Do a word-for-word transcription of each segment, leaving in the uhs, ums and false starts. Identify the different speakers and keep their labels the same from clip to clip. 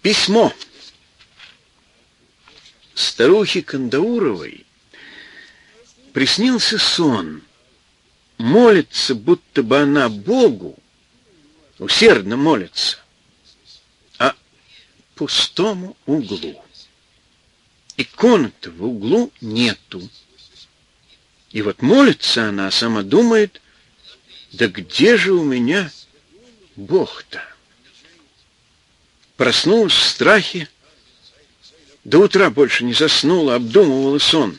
Speaker 1: Письмо. Старухе Кандауровой приснился сон. Молится, будто бы она Богу, усердно молится, а пустому углу. Иконы-то в углу нету. И вот молится она, а сама думает, да где же у меня Бог-то? Проснулась в страхе, до утра больше не заснула, обдумывала сон.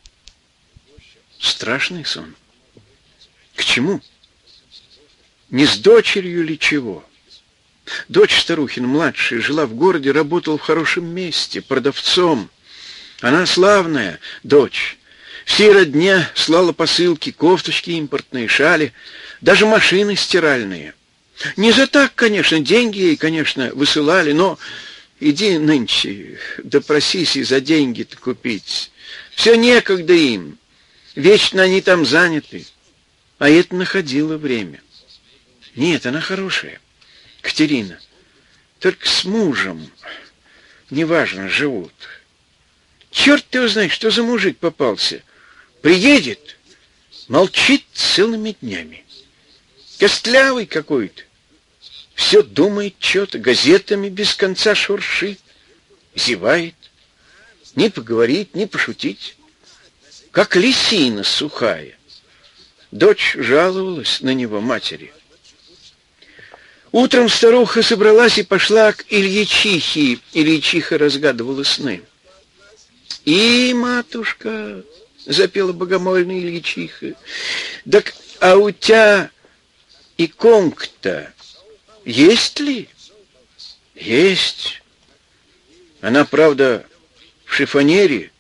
Speaker 1: Страшный сон. К чему? Не с дочерью ли чего? Дочь старухина, младшая, жила в городе, работала в хорошем месте, продавцом. Она славная, дочь. Всей родня слала посылки, кофточки импортные, шали, даже машины стиральные. Не за так, конечно, деньги ей, конечно, высылали, но иди нынче, допросись и за деньги-то купить. Все некогда им, вечно они там заняты. А это находило время. Нет, она хорошая, Катерина. Только с мужем, неважно, живут. Черт его знает, что за мужик попался. Приедет, молчит целыми днями. Костлявый какой-то. Все думает что-то, газетами без конца шуршит, зевает. Ни поговорить, ни пошутить. Как лисина сухая. Дочь жаловалась на него матери. Утром старуха собралась и пошла к Ильячихе. Ильячиха разгадывала сны. «И, матушка!» — запела богомольная Ильячиха. «Так, а у тебя иконка-то есть ли?» «Есть. Она, правда, в шифонере».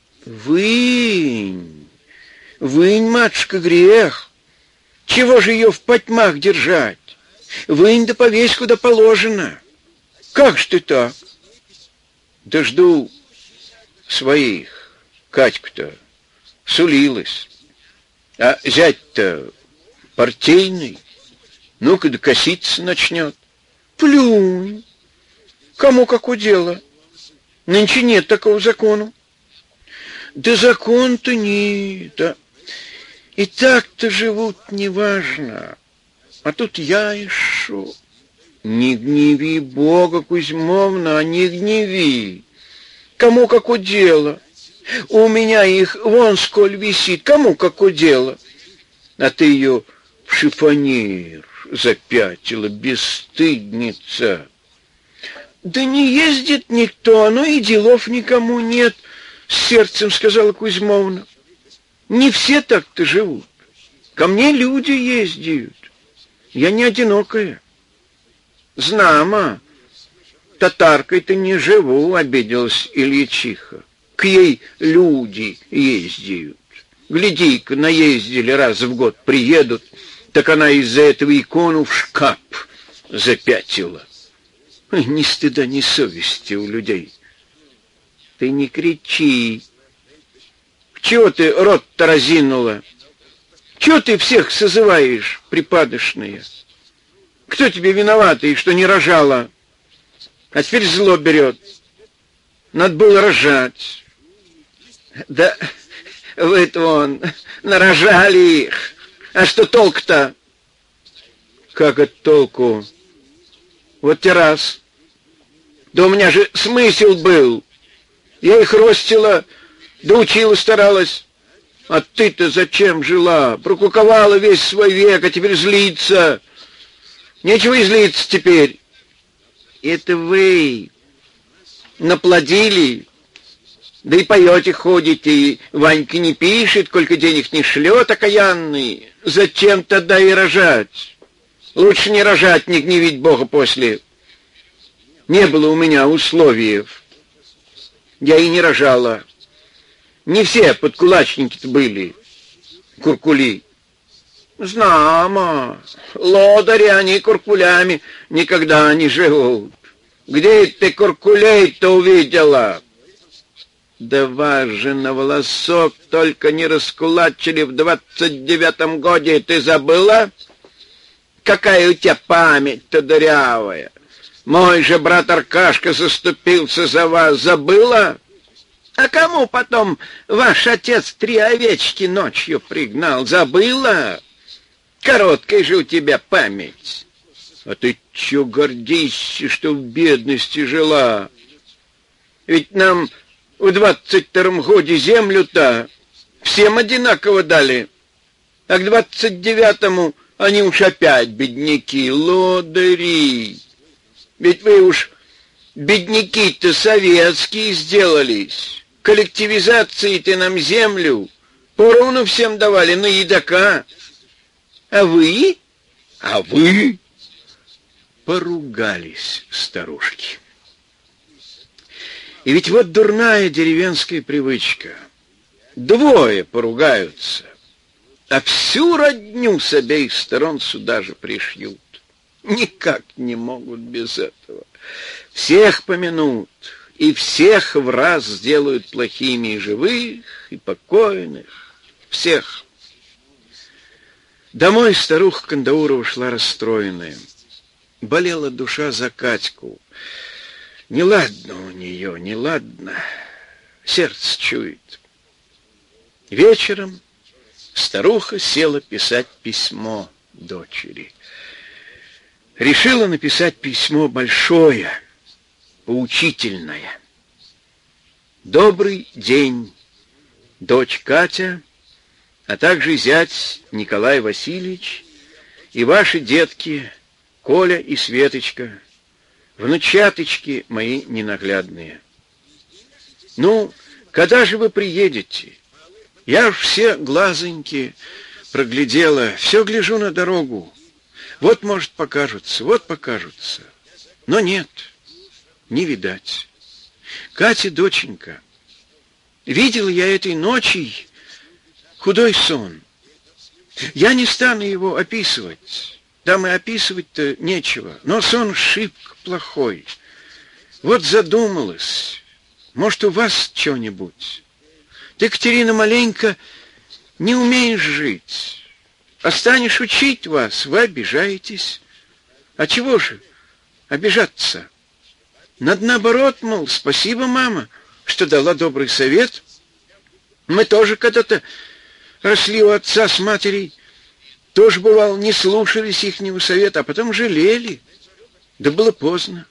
Speaker 1: «Вынь! Вынь, матушка, грех! Чего же ее в потьмах держать? Вынь да повесь, куда положено. Как ж ты так?» «Да жду своих. Катька-то сулилась. А зять-то партийный. Ну-ка да коситься начнет». «Плюнь! Кому как удела. Нынче нет такого закона». «Да закон-то нет, а и так-то живут неважно. А тут я и шо». «Не гневи Бога, Кузьмовна, а не гневи. Кому как удела. У меня их вон сколь висит, кому как удела. А ты ее в шифонер запятила, бесстыдница». «Да не ездит никто, ну и делов никому нет», — с сердцем сказала Кузьмовна. «Не все так-то живут. Ко мне люди ездят. Я не одинокая». «Знамо, татаркой-то не живу», — обиделась Ильячиха. «К ей люди ездят. Гляди-ка, наездили раз в год, приедут, так она из-за этого икону в шкаф запятила». Ни стыда, ни совести у людей. «Ты не кричи. Чего ты рот-то разинула? Чего ты всех созываешь, припадочные? Кто тебе виноватый, что не рожала? А теперь зло берет. Надо было рожать». «Да вы-то вон нарожали их. А что толк-то?» «Как от толку? Вот те раз. Да у меня же смысл был. Я их ростила, да учила старалась. А ты-то зачем жила? Прокуковала весь свой век, а теперь злиться. Нечего и злиться теперь». «Это вы наплодили, да и поете ходите, и Ванька не пишет, сколько денег не шлет, окаянный. Зачем тогда и рожать? Лучше не рожать, не гневить Бога после. Не было у меня условий. Я и не рожала. Не все подкулачники-то были, куркули». «Знамо, лодыри они куркулями никогда не живут. Где ты куркулей-то увидела?» «Да вас же на волосок только не раскулачили в двадцать девятом годе, ты забыла? Какая у тебя память-то дырявая. Мой же брат Аркашка заступился за вас, забыла? А кому потом ваш отец три овечки ночью пригнал, забыла? Короткая же у тебя память. А ты чё гордишься, что в бедности жила? Ведь нам в двадцать втором годе землю-то всем одинаково дали, а к двадцать девятому они уж опять бедняки, лодыри. Ведь вы уж бедняки-то советские сделались. Коллективизацией-то нам землю поровну всем давали на едока. А вы? А вы? Поругались старушки. И ведь вот дурная деревенская привычка. Двое поругаются, а всю родню с обеих сторон сюда же пришьют. Никак не могут без этого. Всех помянут, и всех в раз сделают плохими, и живых, и покойных. Всех. Домой старуха Кандаурова шла расстроенная. Болела душа за Катьку. Неладно у нее, неладно. Сердце чует. Вечером старуха села писать письмо дочери. Решила написать письмо большое, поучительное. Добрый день, дочь Катя, а также зять Николай Васильевич и ваши детки Коля и Светочка, внучаточки мои ненаглядные. Ну, когда же вы приедете? Я уж все глазоньки проглядела, все гляжу на дорогу. Вот, может, покажутся, вот покажутся. Но нет, не видать. Катя, доченька, видел я этой ночью худой сон. Я не стану его описывать. Там и описывать-то нечего. Но сон шибко плохой. Вот задумалась. Может, у вас что-нибудь? Ты, Катерина, маленько не умеешь жить. А станешь учить вас, вы обижаетесь. А чего же обижаться? Надо наоборот, мол, спасибо, мама, что дала добрый совет. Мы тоже когда-то росли у отца с матерью, тоже, бывало, не слушались ихнего совета, а потом жалели. Да было поздно.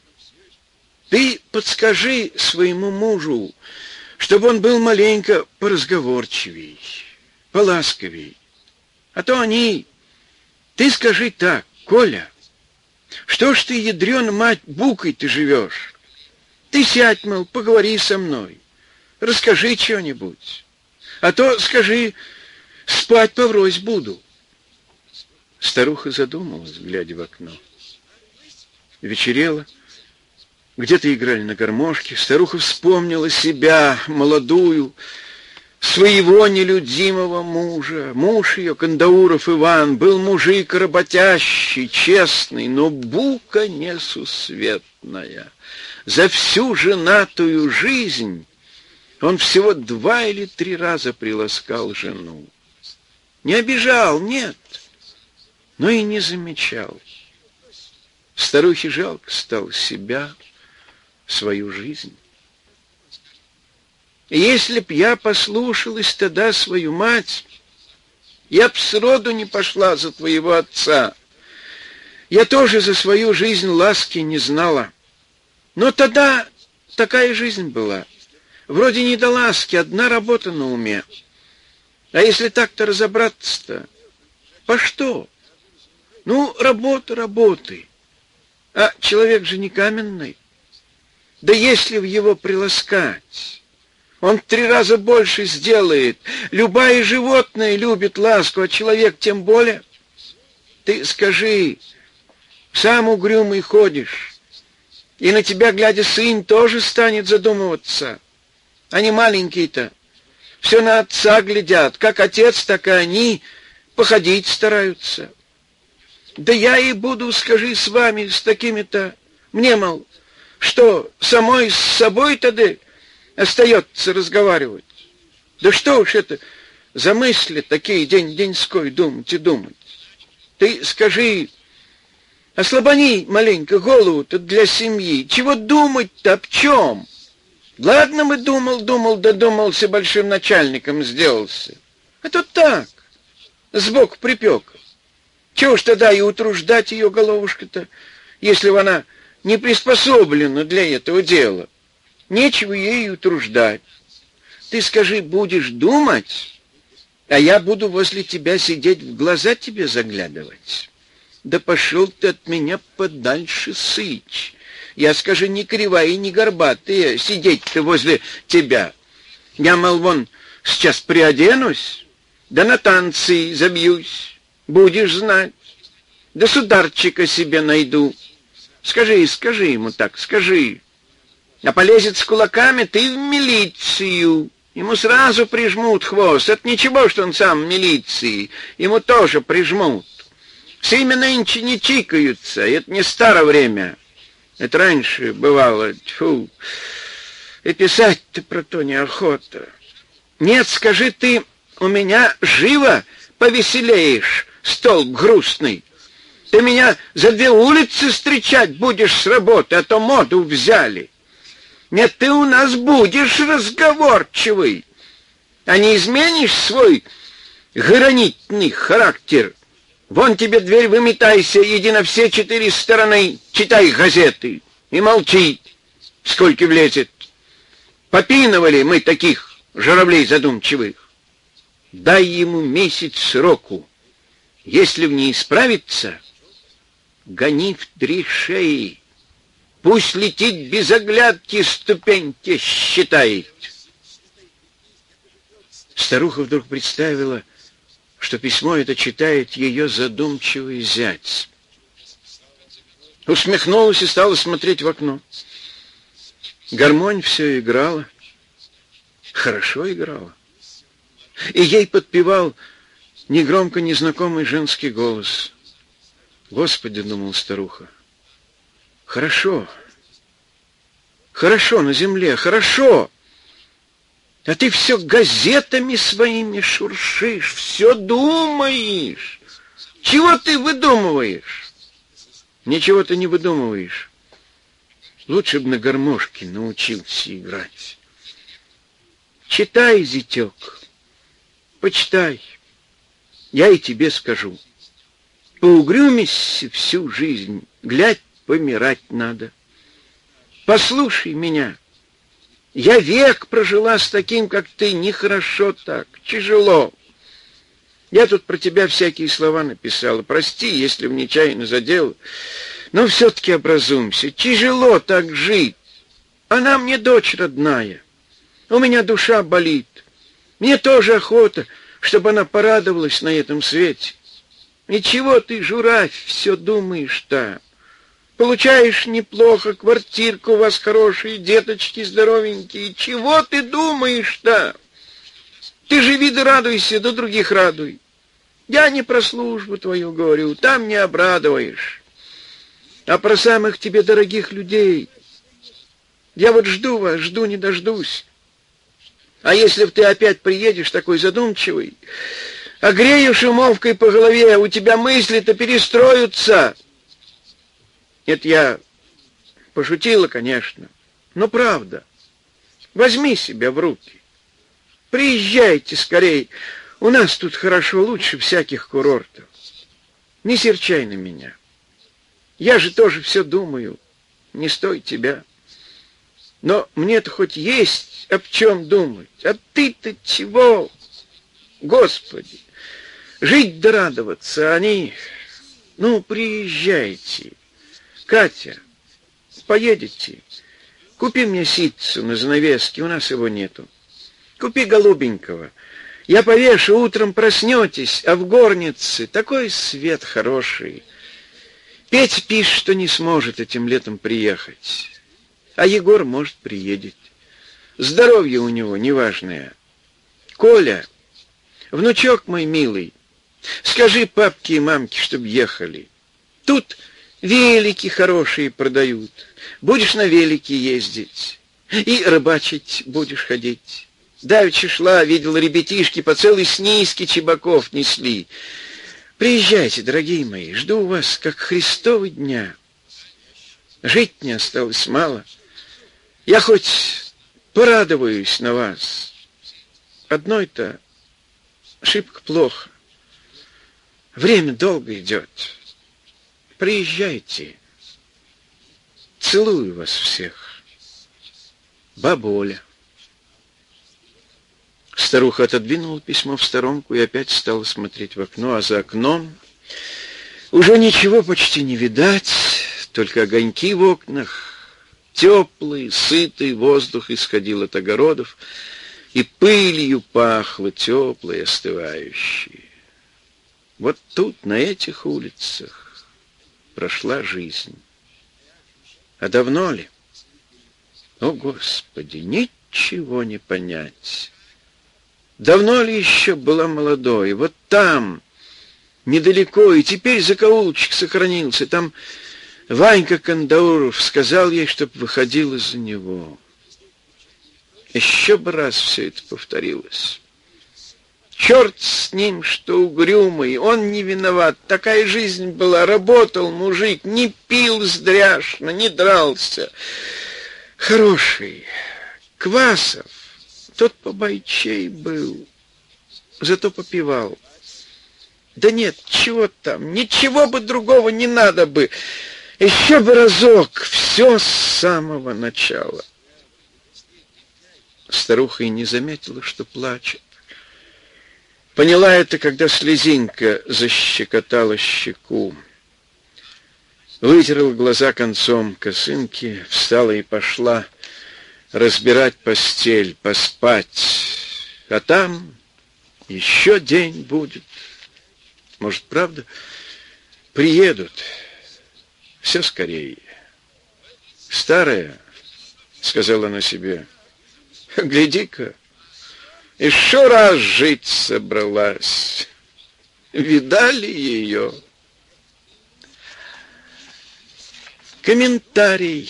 Speaker 1: Ты подскажи своему мужу, чтобы он был маленько поразговорчивей, поласковей. А то они... Ты скажи так, Коля, что ж ты, ядрёна мать, букой ты живешь? Ты сядь, мол, поговори со мной, расскажи что-нибудь. А то, скажи, спать поврось буду. Старуха задумалась, глядя в окно. Вечерело, где-то играли на гармошке. Старуха вспомнила себя, молодую, своего нелюдимого мужа. Муж ее, Кандауров Иван, был мужик работящий, честный, но бука несусветная. За всю женатую жизнь он всего два или три раза приласкал жену. Не обижал, нет, но и не замечал. Старухе жалко стало себя, свою жизнь. И если б я послушалась тогда свою мать, я б сроду не пошла за твоего отца. Я тоже за свою жизнь ласки не знала. Но тогда такая жизнь была. Вроде не до ласки, одна работа на уме. А если так-то разобраться-то, по что? Ну, работа работы. А человек же не каменный. Да если в его приласкать, он в три раза больше сделает. Любое животное любит ласку, а человек тем более. Ты скажи, сам угрюмый ходишь, и на тебя, глядя, сын тоже станет задумываться. Они маленькие-то, все на отца глядят, как отец, так и они походить стараются. Да я и буду, скажи, с вами, с такими-то, мне, мол, что, самой с собой тогда остается разговаривать? Да что уж это за мысли такие день-деньской думать и думать? Ты скажи, Ослабони маленько голову-то для семьи. Чего думать-то, об чем? Ладно бы думал, думал, додумался, большим начальником сделался. А то так, сбоку припек. Чего ж тогда и утруждать ее головушка-то, если она не приспособлена для этого дела? Нечего ей утруждать. Ты скажи, будешь думать, а я буду возле тебя сидеть, в глаза тебе заглядывать. Да пошел ты от меня подальше, сыч. Я, скажи, не кривая и не горбатая, сидеть-то возле тебя. Я, мол, вон, сейчас приоденусь, да на танцы забьюсь, будешь знать. Да сударчика себе найду. Скажи, скажи ему так, скажи. А полезет с кулаками, ты в милицию. Ему сразу прижмут хвост. Это ничего, что он сам в милиции. Ему тоже прижмут. Все имя нынче не чикаются. Это не старое время. Это раньше бывало. Тьфу. И писать-то про то неохота. Нет, скажи ты, у меня живо повеселеешь, столб грустный. Ты меня за две улицы встречать будешь с работы, а то моду взяли. Нет, ты у нас будешь разговорчивый, а не изменишь свой гранитный характер. Вон тебе дверь, выметайся, иди на все четыре стороны, читай газеты и молчи, сколько влезет. Попиновали мы таких журавлей задумчивых. Дай ему месяц сроку. Если в не исправится, гони в три шеи. Пусть летит без оглядки, ступеньки считает. Старуха вдруг представила, что письмо это читает ее задумчивый зять. Усмехнулась и стала смотреть в окно. Гармонь все играла, хорошо играла. И ей подпевал негромко незнакомый женский голос. Господи, думала старуха, хорошо, хорошо на земле, хорошо. А ты все газетами своими шуршишь, все думаешь. Чего ты выдумываешь? Ничего ты не выдумываешь. Лучше бы на гармошке научился играть. Читай, зятек, почитай. Я и тебе скажу. Поугрюмись всю жизнь, глядь, помирать надо. Послушай меня. Я век прожила с таким, как ты, нехорошо так, тяжело. Я тут про тебя всякие слова написала. Прости, если в нечаянно задел, но все-таки образумся. Тяжело так жить. Она мне дочь родная. У меня душа болит. Мне тоже охота, чтобы она порадовалась на этом свете. И чего ты, журавь, все думаешь-то? Получаешь неплохо, квартирка у вас хорошая, деточки здоровенькие. Чего ты думаешь-то? Ты живи да радуйся, да других радуй. Я не про службу твою говорю, там не обрадуешь, а про самых тебе дорогих людей. Я вот жду вас, жду не дождусь. А если б ты опять приедешь такой задумчивый, огреешь умовкой по голове, у тебя мысли-то перестроятся. Это я пошутила, конечно, но правда. Возьми себя в руки. Приезжайте скорей. У нас тут хорошо, лучше всяких курортов. Не серчай на меня. Я же тоже все думаю. Не стой тебя. Но мне-то хоть есть об чем думать. А ты-то чего? Господи! Жить да радоваться, они... Ну, приезжайте. Катя, поедете? Купи мне ситцу на занавеске, у нас его нету. Купи голубенького. Я повешу, утром проснетесь, а в горнице такой свет хороший. Петя пишет, что не сможет этим летом приехать. А Егор, может, приедет. Здоровье у него неважное. Коля, внучок мой милый, скажи папке и мамке, чтоб ехали. Тут велики хорошие продают. Будешь на велике ездить. И рыбачить будешь ходить. Давеча шла, видела, ребятишки по целой снизке чебаков несли. Приезжайте, дорогие мои, жду вас, как Христовы дня. Жить мне осталось мало. Я хоть порадуюсь на вас. Одной-то шибко плохо. Время долго идет. Приезжайте. Целую вас всех. Баба Оля. Старуха отодвинула письмо в сторонку и опять стала смотреть в окно, а за окном уже ничего почти не видать, только огоньки в окнах, теплый, сытый воздух исходил от огородов, и пылью пахло теплой, остывающей. Вот тут, на этих улицах, прошла жизнь. А давно ли? О, Господи, ничего не понять. Давно ли еще была молодой? Вот там, недалеко, и теперь закоулочек сохранился. Там Ванька Кандауров сказал ей, чтоб выходила за него. Еще бы раз все это повторилось. Черт с ним, что угрюмый, он не виноват. Такая жизнь была, работал мужик, не пил здряшно, не дрался. Хороший, Квасов. Тот побойчей был, зато попивал. Да нет, чего там, ничего бы другого не надо бы. Еще бы разок, все с самого начала. Старуха и не заметила, что плачет. Поняла это, когда слезинка защекотала щеку. Вытерла глаза концом косынки, встала и пошла разбирать постель, поспать. А там еще день будет. Может, правда, приедут. Все скорее. Старая, сказала она себе, гляди-ка, еще раз жить собралась. Видали ее? Комментарий.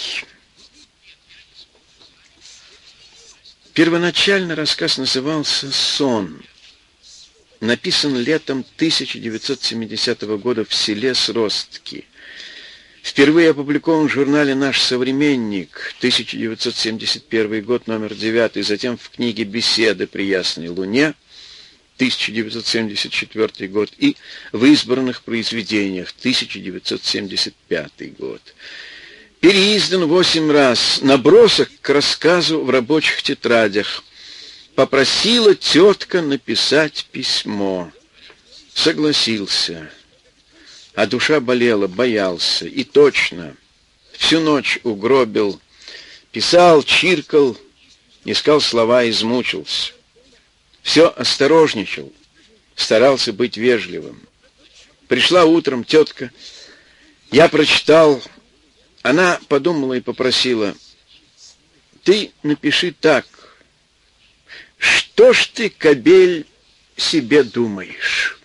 Speaker 1: Первоначально рассказ назывался «Сон». Написан летом тысяча девятьсот семидесятого года в селе Сростки. Впервые опубликован в журнале «Наш современник», тысяча девятьсот семьдесят первый год, номер девятый, затем в книге «Беседы при ясной луне», тысяча девятьсот семьдесят четвёртый год, и в избранных произведениях, тысяча девятьсот семьдесят пятый год. Переиздан восемь раз, набросок к рассказу в рабочих тетрадях. Попросила тетка написать письмо. Согласился. А душа болела, боялся. И точно, всю ночь угробил. Писал, чиркал, искал слова, измучился. Все осторожничал, старался быть вежливым. Пришла утром тетка, я прочитал. Она подумала и попросила: ты напиши так. Что ж ты, кобель, себе думаешь?